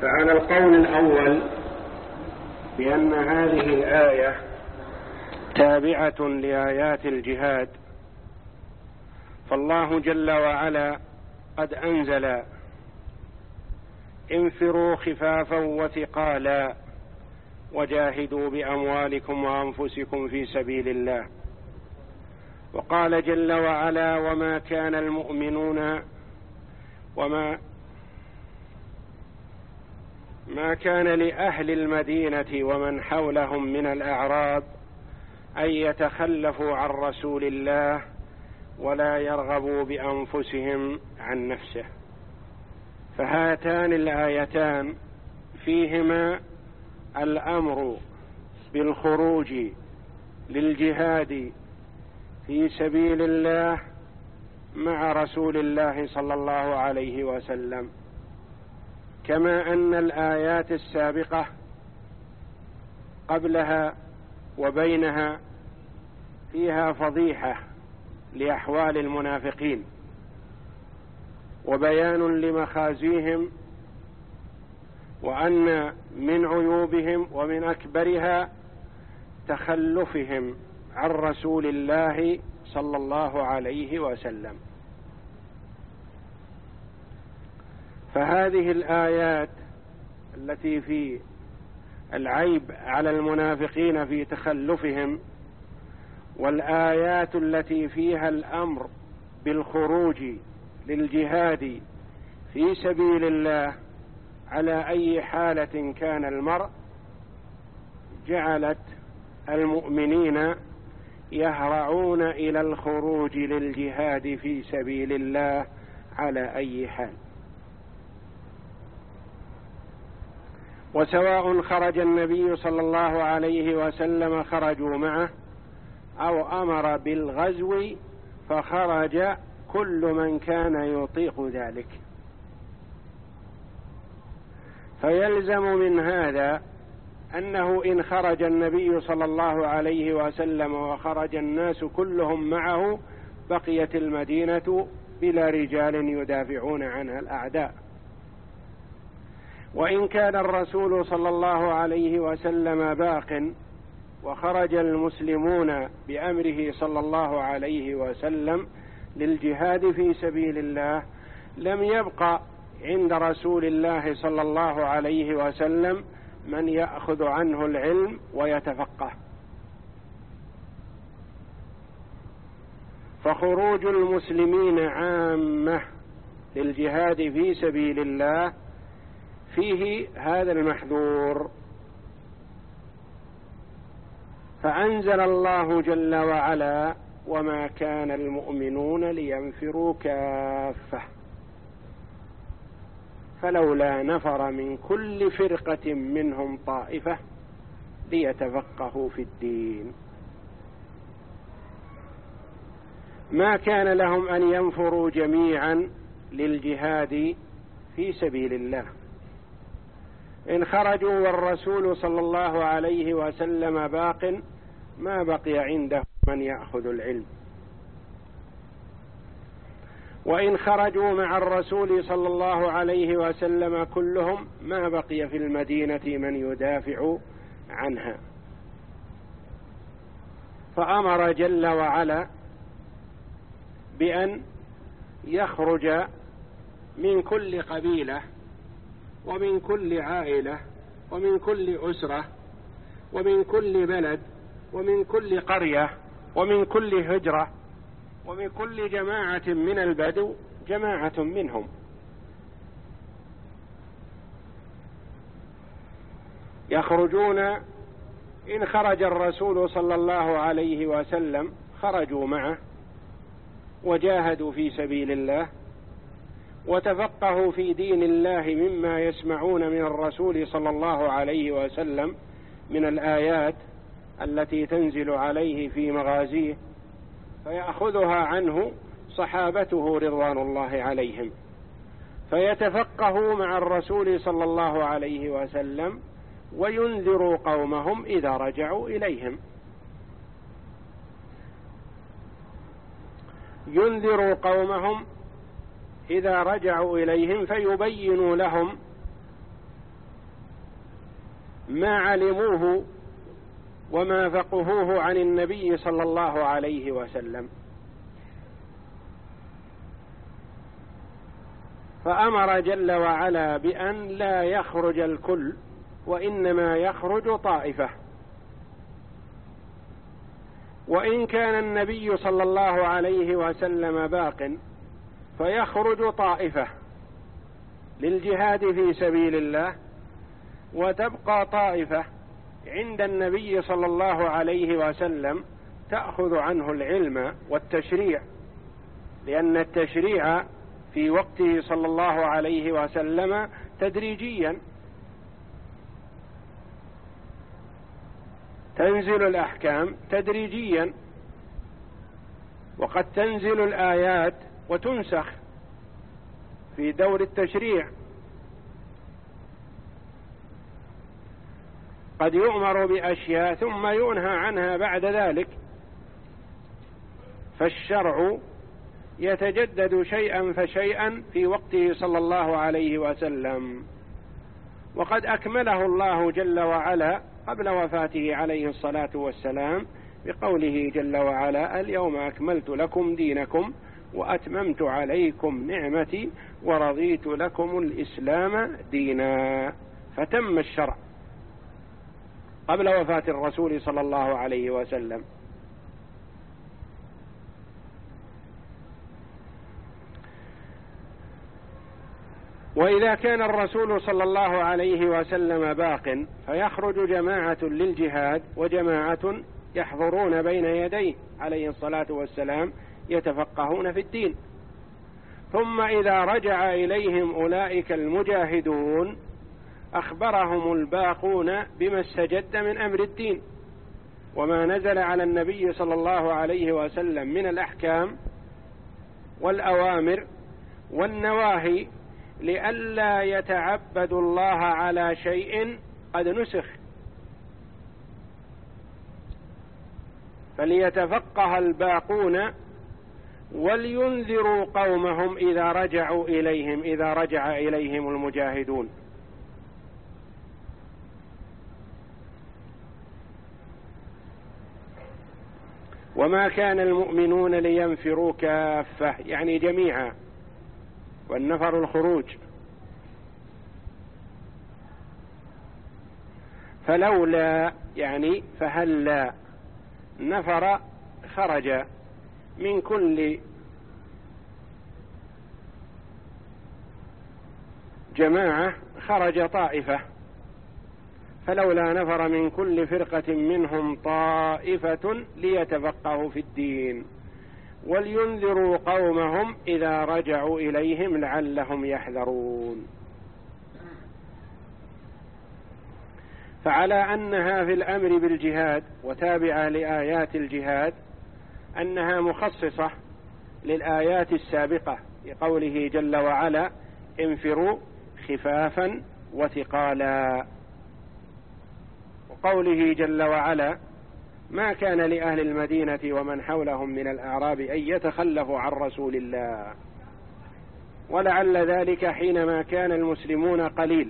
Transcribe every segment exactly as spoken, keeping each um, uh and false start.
فعلى القول الأول بأن هذه الآية تابعة لآيات الجهاد، فالله جل وعلا قد أنزل: انفروا خفافا وثقالا وجاهدوا بأموالكم وأنفسكم في سبيل الله. وقال جل وعلا: وما كان المؤمنون وما ما كان لأهل المدينة ومن حولهم من الأعراب أن يتخلفوا عن رسول الله ولا يرغبوا بأنفسهم عن نفسه. فهاتان الآيتان فيهما الأمر بالخروج للجهاد في سبيل الله مع رسول الله صلى الله عليه وسلم، كما أن الآيات السابقة قبلها وبينها فيها فضيحة لأحوال المنافقين وبيان لمخازيهم، وأن من عيوبهم ومن أكبرها تخلفهم عن رسول الله صلى الله عليه وسلم. فهذه الآيات التي في العيب على المنافقين في تخلفهم، والآيات التي فيها الأمر بالخروج للجهاد في سبيل الله على أي حالة كان المرء، جعلت المؤمنين يهرعون إلى الخروج للجهاد في سبيل الله على أي حال. وسواء خرج النبي صلى الله عليه وسلم خرجوا معه أو أمر بالغزو فخرج كل من كان يطيق ذلك. فيلزم من هذا أنه إن خرج النبي صلى الله عليه وسلم وخرج الناس كلهم معه بقيت المدينة بلا رجال يدافعون عنها الأعداء. وإن كان الرسول صلى الله عليه وسلم باق وخرج المسلمون بأمره صلى الله عليه وسلم للجهاد في سبيل الله، لم يبق عند رسول الله صلى الله عليه وسلم من يأخذ عنه العلم ويتفقه. فخروج المسلمين عامة للجهاد في سبيل الله فيه هذا المحذور. فأنزل الله جل وعلا: وما كان المؤمنون لينفروا كافة فلولا نفر من كل فرقة منهم طائفة ليتفقهوا في الدين. ما كان لهم أن ينفروا جميعا للجهاد في سبيل الله. إن خرجوا والرسول صلى الله عليه وسلم باق ما بقي عنده من يأخذ العلم. وإن خرجوا مع الرسول صلى الله عليه وسلم كلهم ما بقي في المدينة من يدافع عنها. فأمر جل وعلا بأن يخرج من كل قبيلة ومن كل عائلة ومن كل أسرة ومن كل بلد ومن كل قرية ومن كل هجرة ومن كل جماعة من البدو جماعة منهم، يخرجون. إن خرج الرسول صلى الله عليه وسلم خرجوا معه وجاهدوا في سبيل الله وتفقهوا في دين الله مما يسمعون من الرسول صلى الله عليه وسلم من الآيات التي تنزل عليه في مغازيه، فيأخذها عنه صحابته رضوان الله عليهم، فيتفقهوا مع الرسول صلى الله عليه وسلم وينذروا قومهم إذا رجعوا إليهم. ينذروا قومهم إذا رجعوا إليهم فيبينوا لهم ما علموه وما فقهوه عن النبي صلى الله عليه وسلم. فأمر جل وعلا بأن لا يخرج الكل، وإنما يخرج طائفة. وإن كان النبي صلى الله عليه وسلم باق فيخرج طائفة للجهاد في سبيل الله، وتبقى طائفة عند النبي صلى الله عليه وسلم تأخذ عنه العلم والتشريع، لأن التشريع في وقته صلى الله عليه وسلم تدريجيا، تنزل الأحكام تدريجيا، وقد تنزل الآيات وتنسخ في دور التشريع. قد يؤمر بأشياء ثم ينهى عنها بعد ذلك، فالشرع يتجدد شيئا فشيئا في وقته صلى الله عليه وسلم، وقد أكمله الله جل وعلا قبل وفاته عليه الصلاة والسلام بقوله جل وعلا: اليوم أكملت لكم دينكم وأتممت عليكم نعمتي ورضيت لكم الإسلام دينا. فتم الشرع قبل وفاة الرسول صلى الله عليه وسلم. وإذا كان الرسول صلى الله عليه وسلم باق فيخرج جماعة للجهاد وجماعة يحضرون بين يديه عليه الصلاة والسلام يتفقهون في الدين. ثم إذا رجع إليهم أولئك المجاهدون أخبرهم الباقون بما استجد من أمر الدين وما نزل على النبي صلى الله عليه وسلم من الأحكام والأوامر والنواهي، لئلا يتعبدوا الله على شيء قد نسخ، فليتفقه الباقون ولينذروا قومهم إذا رجعوا إليهم إذا رجع إليهم المجاهدون. وما كان المؤمنون لينفروا كافة، يعني جميعا، والنفر الخروج. فلولا يعني فهلا نفر خرج من كل جماعة خرج طائفة، فلولا نفر من كل فرقة منهم طائفة ليتفقهوا في الدين ولينذروا قومهم إذا رجعوا إليهم لعلهم يحذرون. فعلى أنها في الأمر بالجهاد وتابعة لآيات الجهاد أنها مخصصة للآيات السابقة لقوله جل وعلا: انفروا خفافا وثقالا، وقوله جل وعلا: ما كان لأهل المدينة ومن حولهم من الأعراب أن يتخلفوا عن رسول الله، ولعل ذلك حينما كان المسلمون قليل،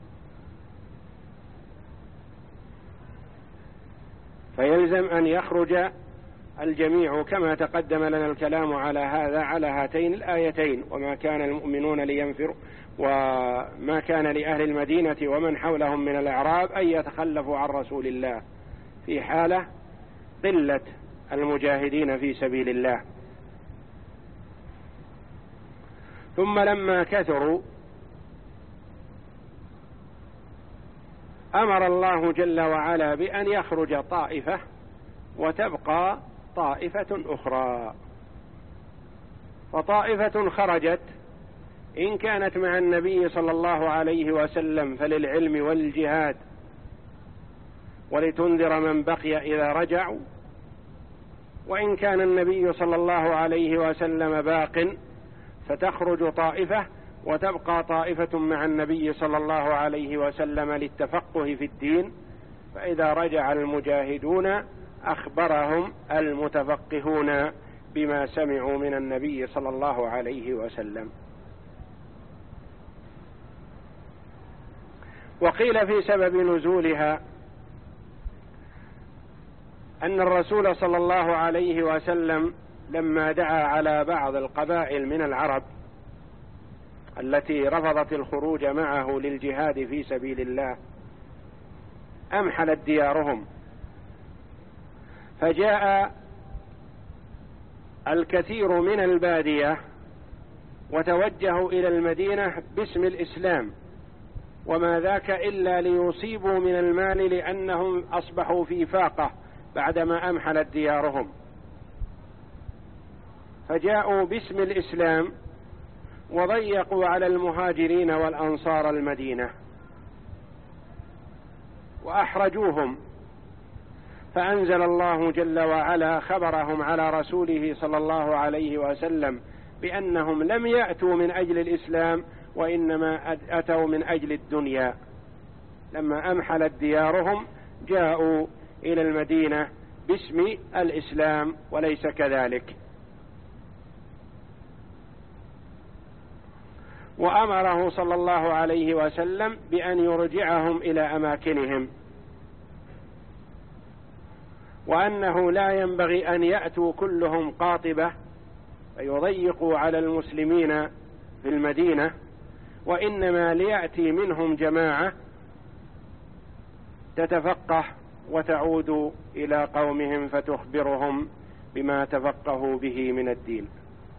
فيلزم أن يخرج الجميع، كما تقدم لنا الكلام على هذا على هاتين الآيتين: وما كان المؤمنون لينفروا وما كان لأهل المدينة ومن حولهم من الأعراب أن يتخلفوا عن رسول الله، في حالة قلة المجاهدين في سبيل الله. ثم لما كثروا أمر الله جل وعلا بأن يخرج طائفة وتبقى طائفة أخرى. فطائفة خرجت إن كانت مع النبي صلى الله عليه وسلم فللعلم والجهاد ولتنذر من بقي إذا رجعوا، وإن كان النبي صلى الله عليه وسلم باق فتخرج طائفة وتبقى طائفة مع النبي صلى الله عليه وسلم للتفقه في الدين، فإذا رجع المجاهدون أخبرهم المتفقهون بما سمعوا من النبي صلى الله عليه وسلم. وقيل في سبب نزولها أن الرسول صلى الله عليه وسلم لما دعا على بعض القبائل من العرب التي رفضت الخروج معه للجهاد في سبيل الله أمحلت ديارهم، فجاء الكثير من البادية وتوجهوا إلى المدينة باسم الإسلام، وما ذاك إلا ليصيبوا من المال لأنهم أصبحوا في فاقة بعدما أمحلت ديارهم، فجاءوا باسم الإسلام وضيقوا على المهاجرين والأنصار المدينة وأحرجوهم، فأنزل الله جل وعلا خبرهم على رسوله صلى الله عليه وسلم بأنهم لم يأتوا من أجل الإسلام وإنما أتوا من أجل الدنيا. لما أمحلت ديارهم جاءوا إلى المدينة باسم الإسلام وليس كذلك. وأمره صلى الله عليه وسلم بأن يرجعهم إلى أماكنهم، وأنه لا ينبغي أن يأتوا كلهم قاطبة فيضيقوا على المسلمين في المدينة، وإنما ليأتي منهم جماعة تتفقه وتعود إلى قومهم فتخبرهم بما تفقهوا به من الدين.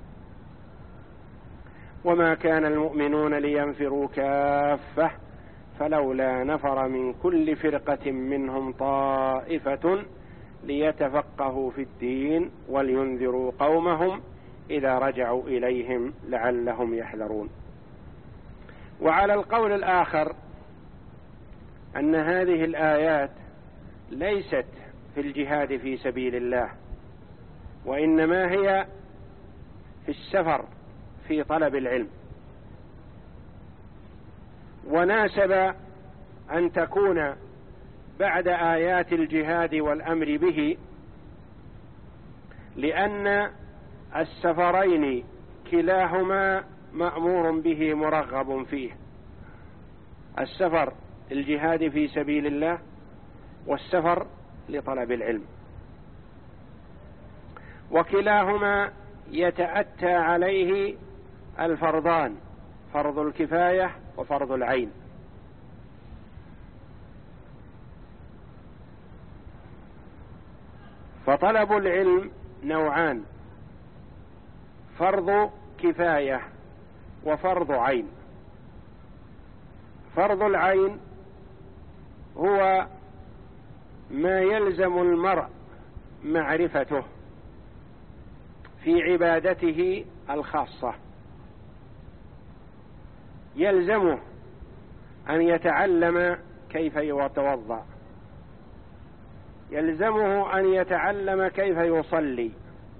وما كان المؤمنون لينفروا كافة فلولا نفر من كل فرقة منهم طائفة ليتفقهوا في الدين ولينذروا قومهم إذا رجعوا إليهم لعلهم يحذرون. وعلى القول الآخر أن هذه الآيات ليست في الجهاد في سبيل الله، وإنما هي في السفر في طلب العلم، وناسب أن تكون بعد آيات الجهاد والأمر به، لأن السفرين كلاهما مأمور به مرغب فيه، السفر الجهاد في سبيل الله والسفر لطلب العلم، وكلاهما يتأتى عليه الفرضان، فرض الكفاية وفرض العين. فطلب العلم نوعان: فرض كفاية وفرض عين. فرض العين هو ما يلزم المرء معرفته في عبادته الخاصة، يلزمه أن يتعلم كيف يتوضأ، يلزمه أن يتعلم كيف يصلي،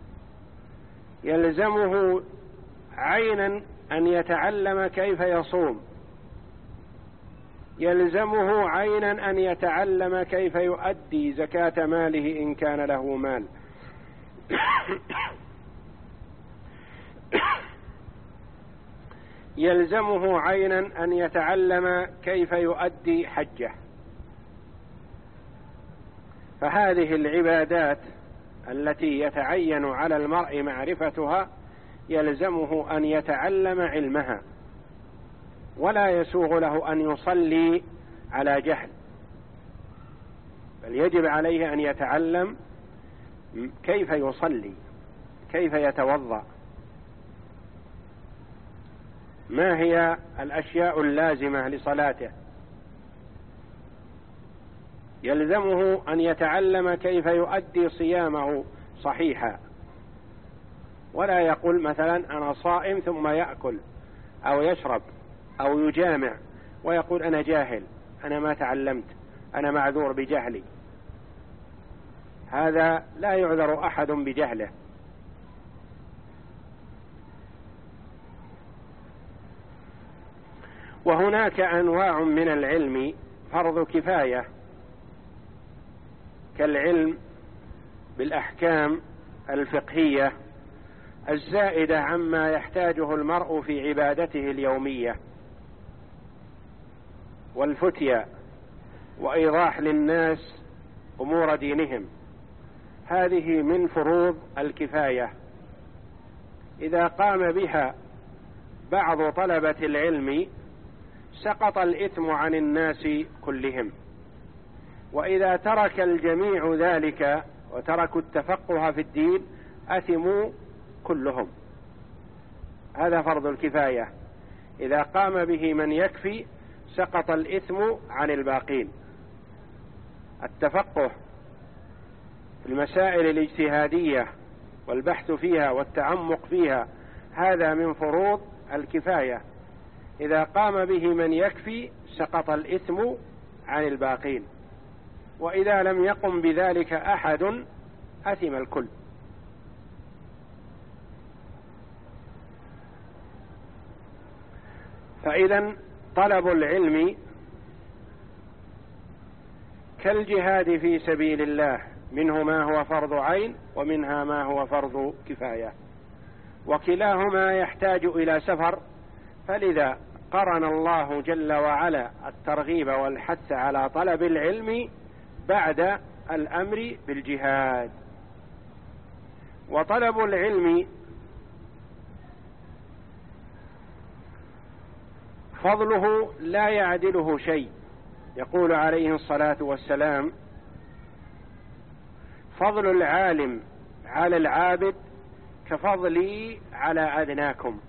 يلزمه عينا أن يتعلم كيف يصوم، يلزمه عينا أن يتعلم كيف يؤدي زكاة ماله إن كان له مال، يلزمه عينا أن يتعلم كيف يؤدي حجه. فهذه العبادات التي يتعين على المرء معرفتها يلزمه أن يتعلم علمها، ولا يسوغ له أن يصلي على جهل، بل يجب عليه أن يتعلم كيف يصلي، كيف يتوضأ، ما هي الأشياء اللازمة لصلاته، يلزمه أن يتعلم كيف يؤدي صيامه صحيحا، ولا يقول مثلا أنا صائم ثم يأكل أو يشرب أو يجامع ويقول أنا جاهل، أنا ما تعلمت، أنا معذور بجهلي. هذا لا يعذر أحد بجهله. وهناك أنواع من العلم فرض كفاية، كالعلم بالأحكام الفقهية الزائدة عما يحتاجه المرء في عبادته اليومية، والفتيا وإيضاح للناس أمور دينهم، هذه من فروض الكفاية. إذا قام بها بعض طلبة العلم سقط الإثم عن الناس كلهم، وإذا ترك الجميع ذلك وتركوا التفقه في الدين أثموا كلهم. هذا فرض الكفاية، إذا قام به من يكفي سقط الإثم عن الباقين. التفقه في المسائل الاجتهادية والبحث فيها والتعمق فيها هذا من فروض الكفاية، إذا قام به من يكفي سقط الإثم عن الباقين، وإذا لم يقم بذلك أحد أثم الكل. فإذا طلب العلم كالجهاد في سبيل الله، منه ما هو فرض عين ومنها ما هو فرض كفاية، وكلاهما يحتاج إلى سفر، فلذا قرن الله جل وعلا الترغيب والحث على طلب العلم بعد الأمر بالجهاد. وطلب العلم فضله لا يعدله شيء، يقول عليه الصلاة والسلام: فضل العالم على العابد كفضلي على أدناكم.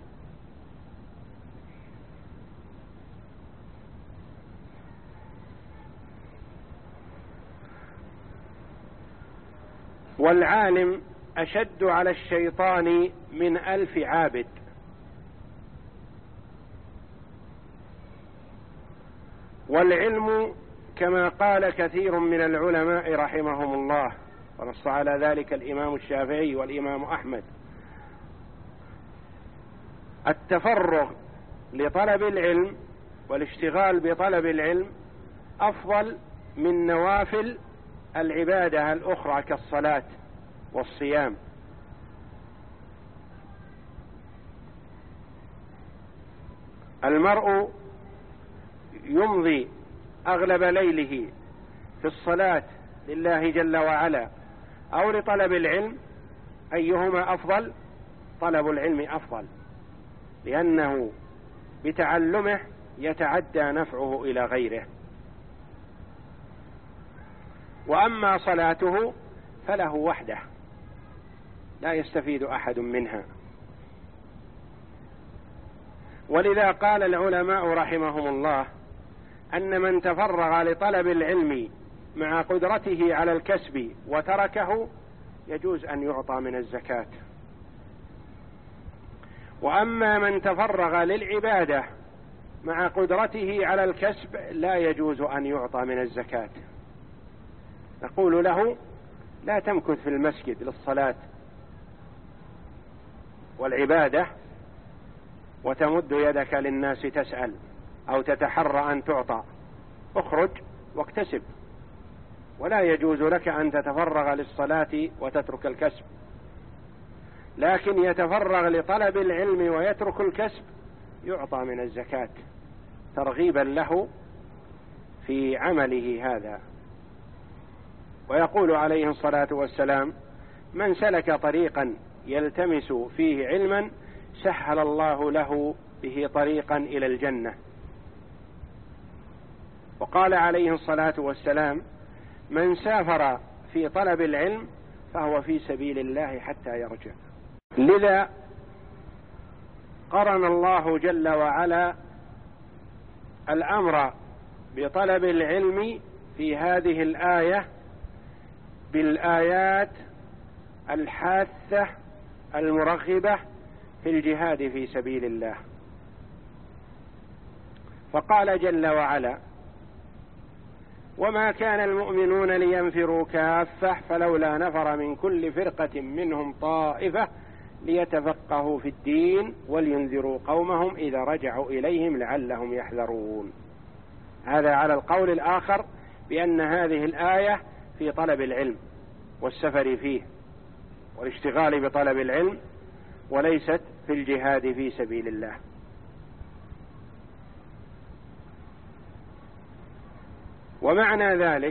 والعالم أشد على الشيطان من ألف عابد. والعلم كما قال كثير من العلماء رحمهم الله، ونص على ذلك الإمام الشافعي والإمام أحمد، التفرغ لطلب العلم والاشتغال بطلب العلم أفضل من نوافل العبادة الأخرى كالصلاة والصيام. المرء يمضي أغلب ليله في الصلاة لله جل وعلا أو لطلب العلم، أيهما أفضل؟ طلب العلم أفضل، لأنه بتعلمه يتعدى نفعه إلى غيره. وأما صلاته فله وحده لا يستفيد أحد منها. ولذا قال العلماء رحمهم الله أن من تفرغ لطلب العلم مع قدرته على الكسب وتركه يجوز أن يعطى من الزكاة. وأما من تفرغ للعبادة مع قدرته على الكسب لا يجوز أن يعطى من الزكاة. نقول له: لا تمكث في المسجد للصلاة والعبادة وتمد يدك للناس تسأل أو تتحرى أن تعطى، اخرج واكتسب. ولا يجوز لك أن تتفرغ للصلاة وتترك الكسب، لكن يتفرغ لطلب العلم ويترك الكسب يعطى من الزكاة ترغيبا له في عمله هذا. ويقول عليه الصلاة والسلام: من سلك طريقا يلتمس فيه علما سهل الله له به طريقا إلى الجنة. وقال عليه الصلاة والسلام: من سافر في طلب العلم فهو في سبيل الله حتى يرجع. لذا قرن الله جل وعلا الأمر بطلب العلم في هذه الآية بالآيات الحاثة المرغبة في الجهاد في سبيل الله. فقال جل وعلا: وما كان المؤمنون لينفروا كافة فلولا نفر من كل فرقة منهم طائفة ليتفقهوا في الدين ولينذروا قومهم إذا رجعوا إليهم لعلهم يحذرون. هذا على القول الآخر بأن هذه الآية في طلب العلم والسفر فيه والاشتغال بطلب العلم، وليست في الجهاد في سبيل الله. ومعنى ذلك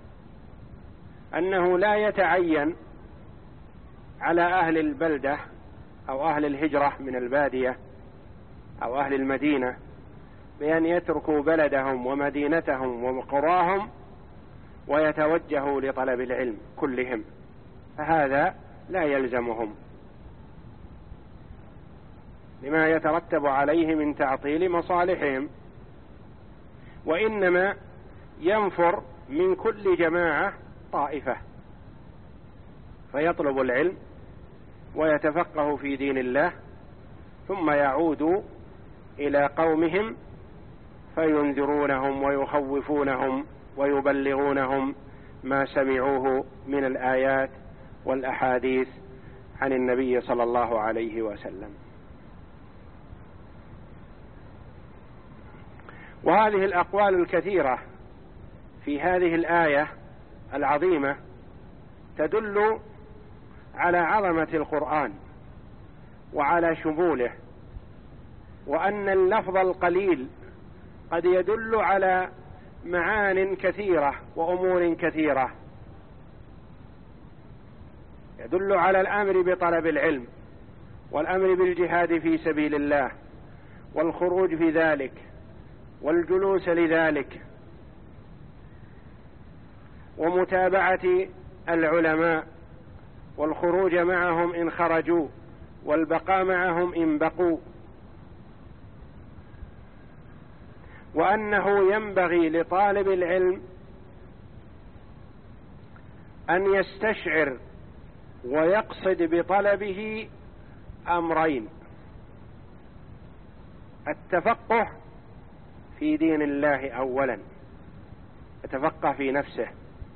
أنه لا يتعين على أهل البلدة أو أهل الهجرة من البادية أو أهل المدينة بأن يتركوا بلدهم ومدينتهم وقراهم ويتوجهوا لطلب العلم كلهم، فهذا لا يلزمهم لما يترتب عليه من تعطيل مصالحهم، وإنما ينفر من كل جماعة طائفة فيطلب العلم ويتفقه في دين الله، ثم يعود إلى قومهم فينذرونهم ويخوفونهم ويبلغونهم ما سمعوه من الآيات والأحاديث عن النبي صلى الله عليه وسلم. وهذه الأقوال الكثيرة في هذه الآية العظيمة تدل على عظمة القرآن وعلى شموله، وأن اللفظ القليل قد يدل على معان كثيرة وأمور كثيرة، يدل على الأمر بطلب العلم والأمر بالجهاد في سبيل الله والخروج في ذلك والجلوس لذلك ومتابعة العلماء والخروج معهم إن خرجوا والبقاء معهم إن بقوا، وأنه ينبغي لطالب العلم أن يستشعر ويقصد بطلبه أمرين: التفقه في دين الله أولا، يتفقه في نفسه،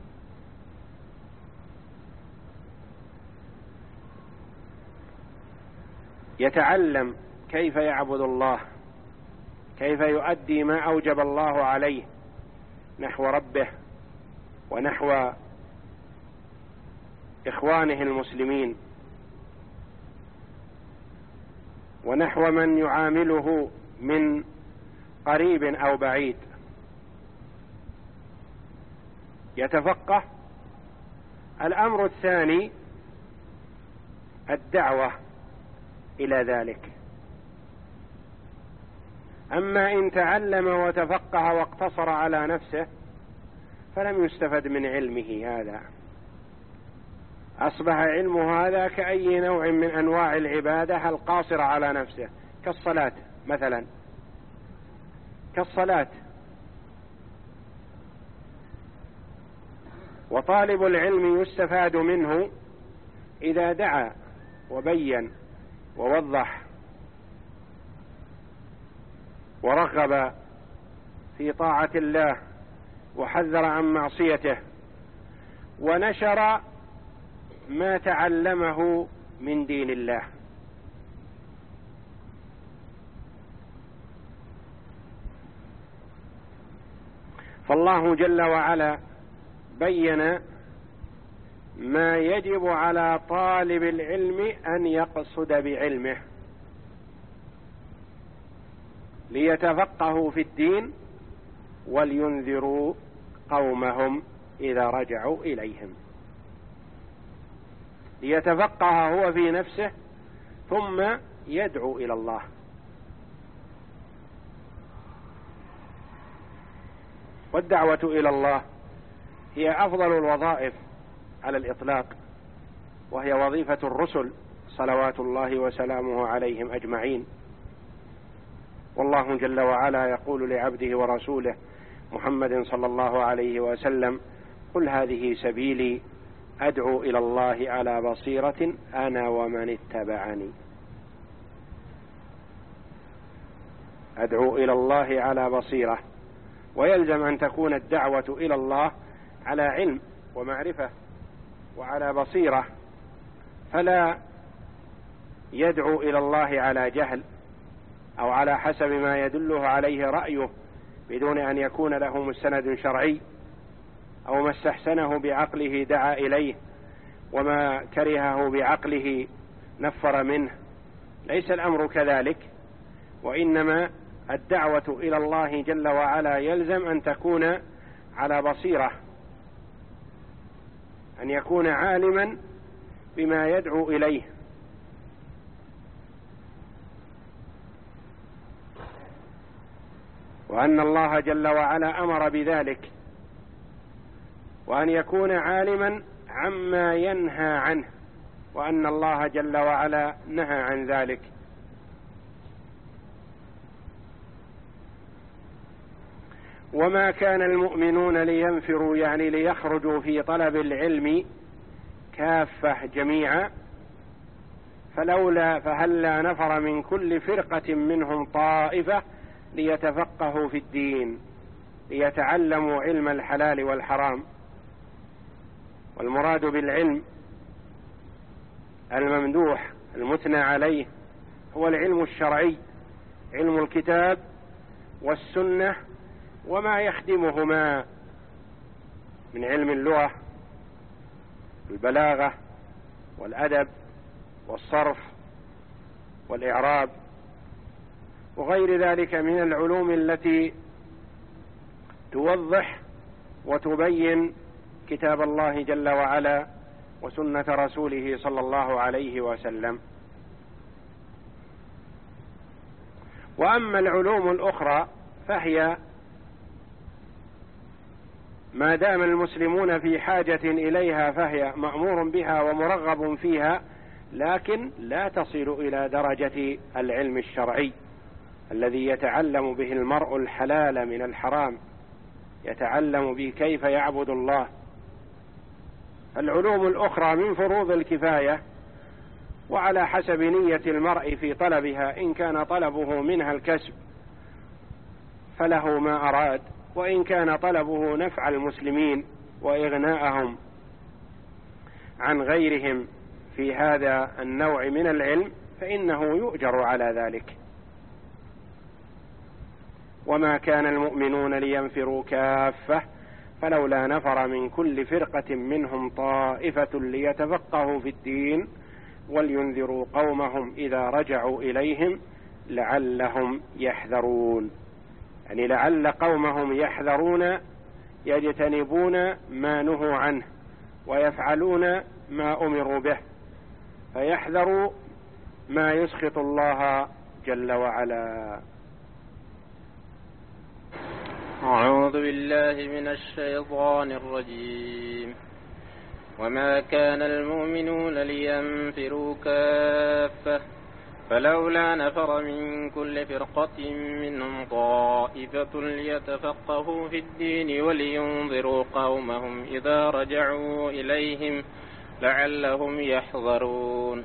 يتعلم كيف يعبد الله، كيف يؤدي ما أوجب الله عليه نحو ربه ونحو إخوانه المسلمين ونحو من يعامله من قريب أو بعيد. يتفقه. الأمر الثاني الدعوة إلى ذلك. أما إن تعلم وتفقه واقتصر على نفسه فلم يستفد من علمه هذا، أصبح علمه هذا كأي نوع من أنواع العبادة القاصرة على نفسه، كالصلاة مثلا، كالصلاة. وطالب العلم يستفاد منه إذا دعا وبين ووضح ورغب في طاعة الله وحذر عن معصيته ونشر ما تعلمه من دين الله. فالله جل وعلا بين ما يجب على طالب العلم أن يقصد بعلمه ليتفقهوا في الدين ولينذروا قومهم إذا رجعوا إليهم. ليتفقه هو في نفسه ثم يدعو إلى الله. والدعوة إلى الله هي أفضل الوظائف على الإطلاق، وهي وظيفة الرسل صلوات الله وسلامه عليهم أجمعين. والله جل وعلا يقول لعبده ورسوله محمد صلى الله عليه وسلم: قل هذه سبيلي أدعو إلى الله على بصيرة أنا ومن اتبعني. أدعو إلى الله على بصيرة، ويلزم أن تكون الدعوة إلى الله على علم ومعرفة وعلى بصيرة، فلا يدعو إلى الله على جهل أو على حسب ما يدله عليه رأيه بدون أن يكون له مستند شرعي، أو ما استحسنه بعقله دعا إليه وما كرهه بعقله نفر منه. ليس الأمر كذلك، وإنما الدعوة إلى الله جل وعلا يلزم أن تكون على بصيرة، أن يكون عالما بما يدعو إليه، وأن الله جل وعلا أمر بذلك، وأن يكون عالما عما ينهى عنه، وأن الله جل وعلا نهى عن ذلك. وما كان المؤمنون لينفروا يعني ليخرجوا في طلب العلم كافة جميعا، فلولا فهلا نفر من كل فرقة منهم طائفة ليتفقهوا في الدين، ليتعلموا علم الحلال والحرام. والمراد بالعلم الممدوح المثنى عليه هو العلم الشرعي، علم الكتاب والسنة وما يخدمهما من علم اللغة البلاغة والأدب والصرف والإعراب وغير ذلك من العلوم التي توضح وتبين كتاب الله جل وعلا وسنة رسوله صلى الله عليه وسلم. وأما العلوم الأخرى فهي ما دام المسلمون في حاجة إليها فهي مأمور بها ومرغب فيها، لكن لا تصل إلى درجة العلم الشرعي الذي يتعلم به المرء الحلال من الحرام، يتعلم به كيف يعبد الله. العلوم الأخرى من فروض الكفاية، وعلى حسب نية المرء في طلبها، إن كان طلبه منها الكسب فله ما أراد، وإن كان طلبه نفع المسلمين وإغناءهم عن غيرهم في هذا النوع من العلم فإنه يؤجر على ذلك. وما كان المؤمنون لينفروا كافة فلولا نفر من كل فرقة منهم طائفة ليتفقهوا في الدين ولينذروا قومهم إذا رجعوا إليهم لعلهم يحذرون، يعني لعل قومهم يحذرون يجتنبون ما نهوا عنه ويفعلون ما أمروا به، فيحذروا ما يسخط الله جل وعلا. أعوذ بالله من الشيطان الرجيم. وما كان المؤمنون لينفروا كافة فلولا نفر من كل فرقة منهم طائفة ليتفقهوا في الدين ولينذروا قومهم إذا رجعوا إليهم لعلهم يحذرون.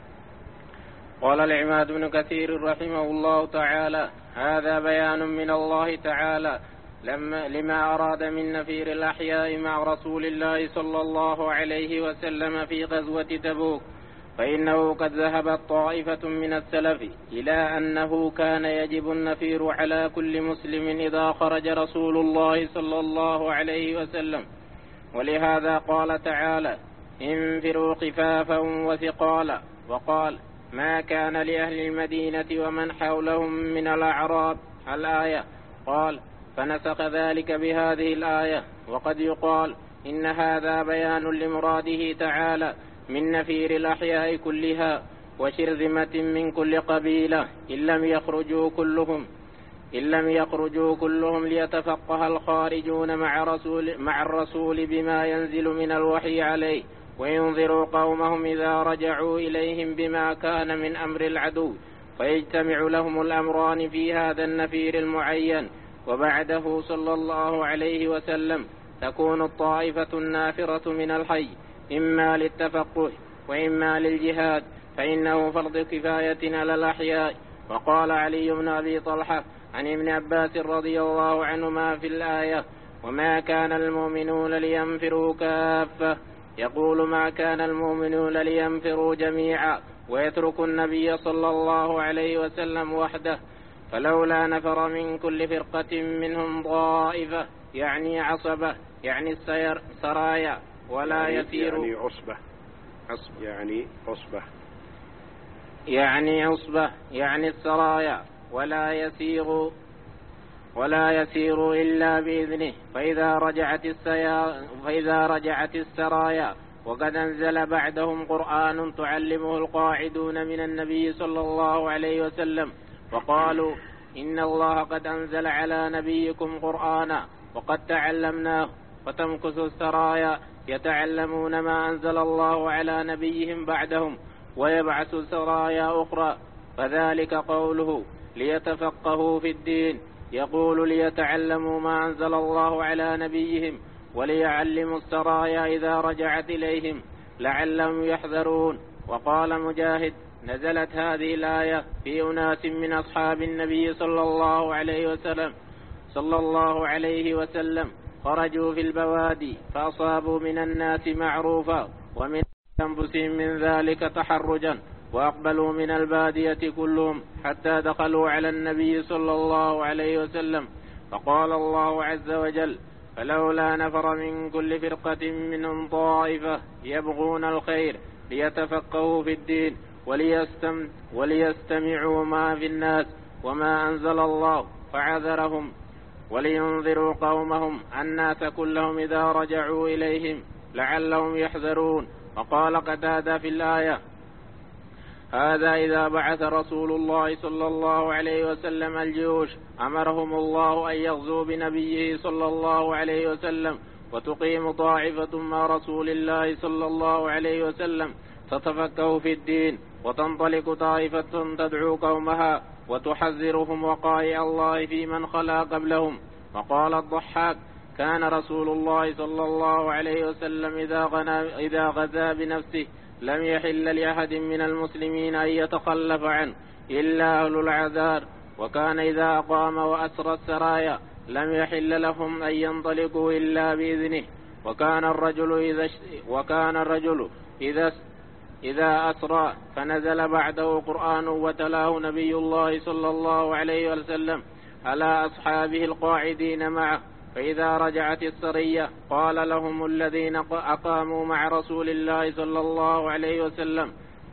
قال العماد بن كثير رحمه الله تعالى: هذا بيان من الله تعالى لما, لما أراد من نفير الأحياء مع رسول الله صلى الله عليه وسلم في غزوة تبوك، فإنه قد ذهبت طائفة من السلف إلى أنه كان يجب النفير على كل مسلم إذا خرج رسول الله صلى الله عليه وسلم، ولهذا قال تعالى: انفروا خفافا وثقالا. وقال: ما كان لأهل المدينة ومن حولهم من الأعراب الآية. قال: فنسخ ذلك بهذه الآية. وقد يقال إن هذا بيان لمراده تعالى من نفير الأحياء كلها وشرذمة من كل قبيلة إن لم يخرجوا كلهم إن لم يخرجوا كلهم ليتفقه الخارجون مع رسول مع الرسول بما ينزل من الوحي عليه، وينذروا قومهم إذا رجعوا إليهم بما كان من أمر العدو، فيجتمع لهم الأمران في هذا النفير المعين. وبعده صلى الله عليه وسلم تكون الطائفة النافرة من الحي إما للتفقه وإما للجهاد، فإنه فرض كفاية على الأحياء. وقال علي بن أبي طلحة عن ابن عباس رضي الله عنهما في الآية: وما كان المؤمنون لينفروا كافة، يقول ما كان المؤمنون لينفروا جميعا ويترك النبي صلى الله عليه وسلم وحده. فلولا نفر من كل فرقة منهم طائفة يعني عصبة يعني السير سرايا ولا يعني يسير يعني عصبة عصبة يعني عصبة يعني عصبة يعني السرايا ولا يسيغ ولا يسيروا إلا بإذنه. فإذا رجعت السيا فإذا رجعت السرايا وقد أنزل بعدهم قرآن تعلمه القاعدون من النبي صلى الله عليه وسلم وقالوا إن الله قد أنزل على نبيكم قرآنا وقد تعلمناه، فتمكث السرايا يتعلمون ما أنزل الله على نبيهم بعدهم ويبعث سرايا أخرى. فذلك قوله ليتفقهوا في الدين، يقول ليتعلموا ما أنزل الله على نبيهم وليعلموا السرايا إذا رجعت إليهم لعلهم يحذرون. وقال مجاهد نزلت هذه الآية في أناس من أصحاب النبي صلى الله عليه وسلم صلى الله عليه وسلم خرجوا في البوادي فأصابوا من الناس معروفا ومن أنفسهم من ذلك تحرجا، وأقبلوا من البادية كلهم حتى دخلوا على النبي صلى الله عليه وسلم، فقال الله عز وجل فلولا نفر من كل فرقة منهم طائفة يبغون الخير ليتفقهوا في الدين وليستم وليستمعوا ما في الناس وما أنزل الله، فعذرهم ولينذروا قومهم الناس كلهم إذا رجعوا إليهم لعلهم يحذرون. وقال قتادة في الآية هذا إذا بعث رسول الله صلى الله عليه وسلم الجيوش أمرهم الله أن يغزوا بنبيه صلى الله عليه وسلم وتقيم طائفة مع رسول الله صلى الله عليه وسلم تتفقه في الدين، وتنطلق طائفة تدعو قومها وتحذرهم وقائع الله في من خلا قبلهم. وقال الضحاك كان رسول الله صلى الله عليه وسلم إذا, إذا غزا بنفسه لم يحل لأحد من المسلمين أن يتخلف عنه إلا أهل العذار، وكان إذا أقام وأسرى السرايا لم يحل لهم أن ينطلقوا إلا بإذنه. وكان الرجل إذا, وكان الرجل إذا, إذا أسرى فنزل بعده قرآن وتلاه نبي الله صلى الله عليه وسلم على أصحابه القاعدين معه، فإذا رجعت السرية قال لهم الذين أقاموا مع رسول الله صلى الله عليه وسلم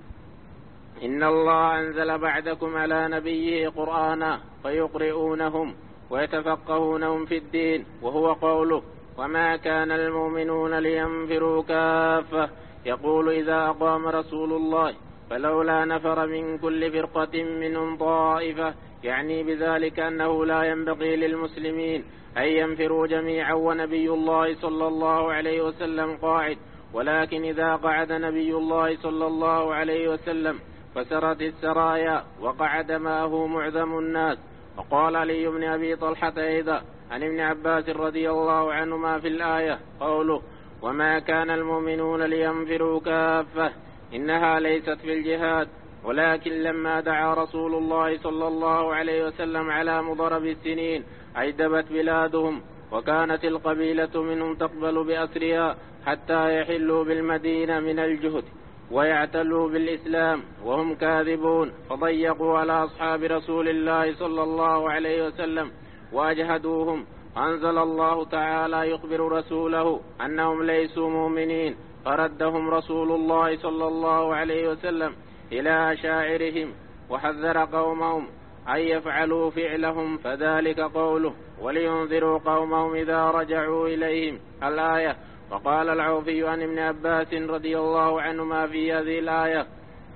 إن الله أنزل بعدكم على نبيه قرآنا فيقرؤونهم ويتفقهونهم في الدين، وهو قوله وما كان المؤمنون لينفروا كافة، يقول إذا أقام رسول الله فلولا نفر من كل فرقة منهم طائفة، يعني بذلك أنه لا ينبغي للمسلمين أن ينفروا جميعا ونبي الله صلى الله عليه وسلم قاعد، ولكن إذا قعد نبي الله صلى الله عليه وسلم فسرت السرايا وقعد معه معظم الناس. وقال علي بن أبي طلحة أيضا عن ابن عباس رضي الله عنهما في الآية قوله وما كان المؤمنون لينفروا كافة إنها ليست في الجهاد، ولكن لما دعا رسول الله صلى الله عليه وسلم على مضرب السنين أجدبت بلادهم، وكانت القبيلة منهم تقبل بأسرها حتى يحلوا بالمدينة من الجهد ويعتلوا بالإسلام وهم كاذبون، فضيقوا على أصحاب رسول الله صلى الله عليه وسلم وأجهدوهم. أنزل الله تعالى يخبر رسوله أنهم ليسوا مؤمنين، فردهم رسول الله صلى الله عليه وسلم إلى شاعرهم وحذر قومهم أن يفعلوا فعلهم، فذلك قوله ولينذروا قومهم إذا رجعوا إليهم الآية. وقال العوفي عن ابن عباس رضي الله عنهما في هذه الآية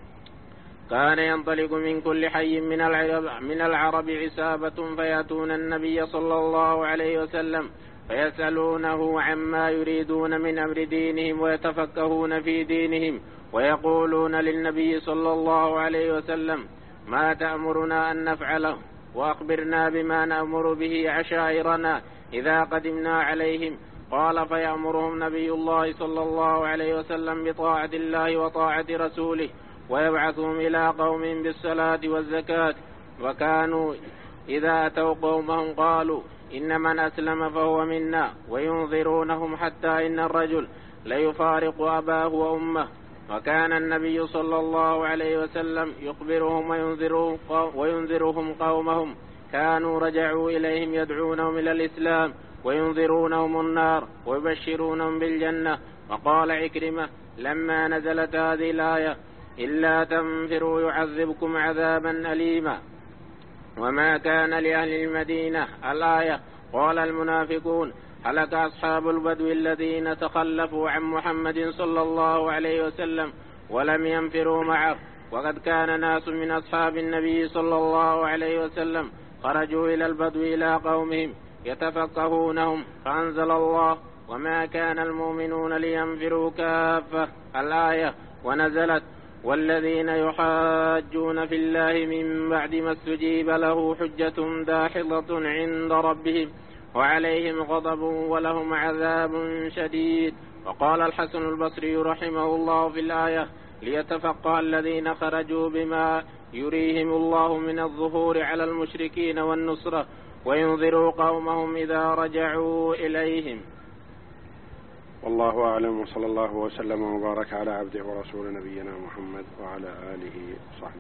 كان ينطلق من كل حي من العرب, من العرب عسابة فيأتون النبي صلى الله عليه وسلم فيسألونه عما يريدون من أمر دينهم ويتفقهون في دينهم، ويقولون للنبي صلى الله عليه وسلم ما تأمرنا أن نفعله، وأخبرنا بما نأمر به عشائرنا إذا قدمنا عليهم. قال فيأمرهم نبي الله صلى الله عليه وسلم بطاعة الله وطاعة رسوله، ويبعثهم إلى قوم بالصلاة والزكاة. وكانوا إذا أتوا قومهم قالوا إن من أسلم فهو منا، وينظرونهم حتى إن الرجل ليفارق أباه وأمه. وكان النبي صلى الله عليه وسلم يخبرهم وينذرهم قومهم كانوا رجعوا إليهم يدعونهم إلى الإسلام وينذرونهم النار ويبشرونهم بالجنة. وقال عكرمة لما نزلت هذه الآية إلا تنفروا يعذبكم عذابا أليما وما كان لأهل المدينة الآية. قال المنافقون: هلك أصحاب البدو الذين تخلفوا عن محمد صلى الله عليه وسلم ولم ينفروا معه. وقد كان ناس من أصحاب النبي صلى الله عليه وسلم خرجوا إلى البدو إلى قومهم يتفقهونهم، فأنزل الله: وما كان المؤمنون لينفروا كافة الآية، ونزلت: والذين يحاجون في الله من بعد ما استجيب له حجة داحضة عند ربهم وعليهم غضب ولهم عذاب شديد. وقال الحسن البصري رحمه الله في الآية: ليتفقه الذين خرجوا بما يريهم الله من الظهور على المشركين والنصرة، وينذروا قومهم إذا رجعوا إليهم. والله أعلم، وصلى الله وسلم وبارك على عبده ورسول نبينا محمد وعلى آله وصحبه.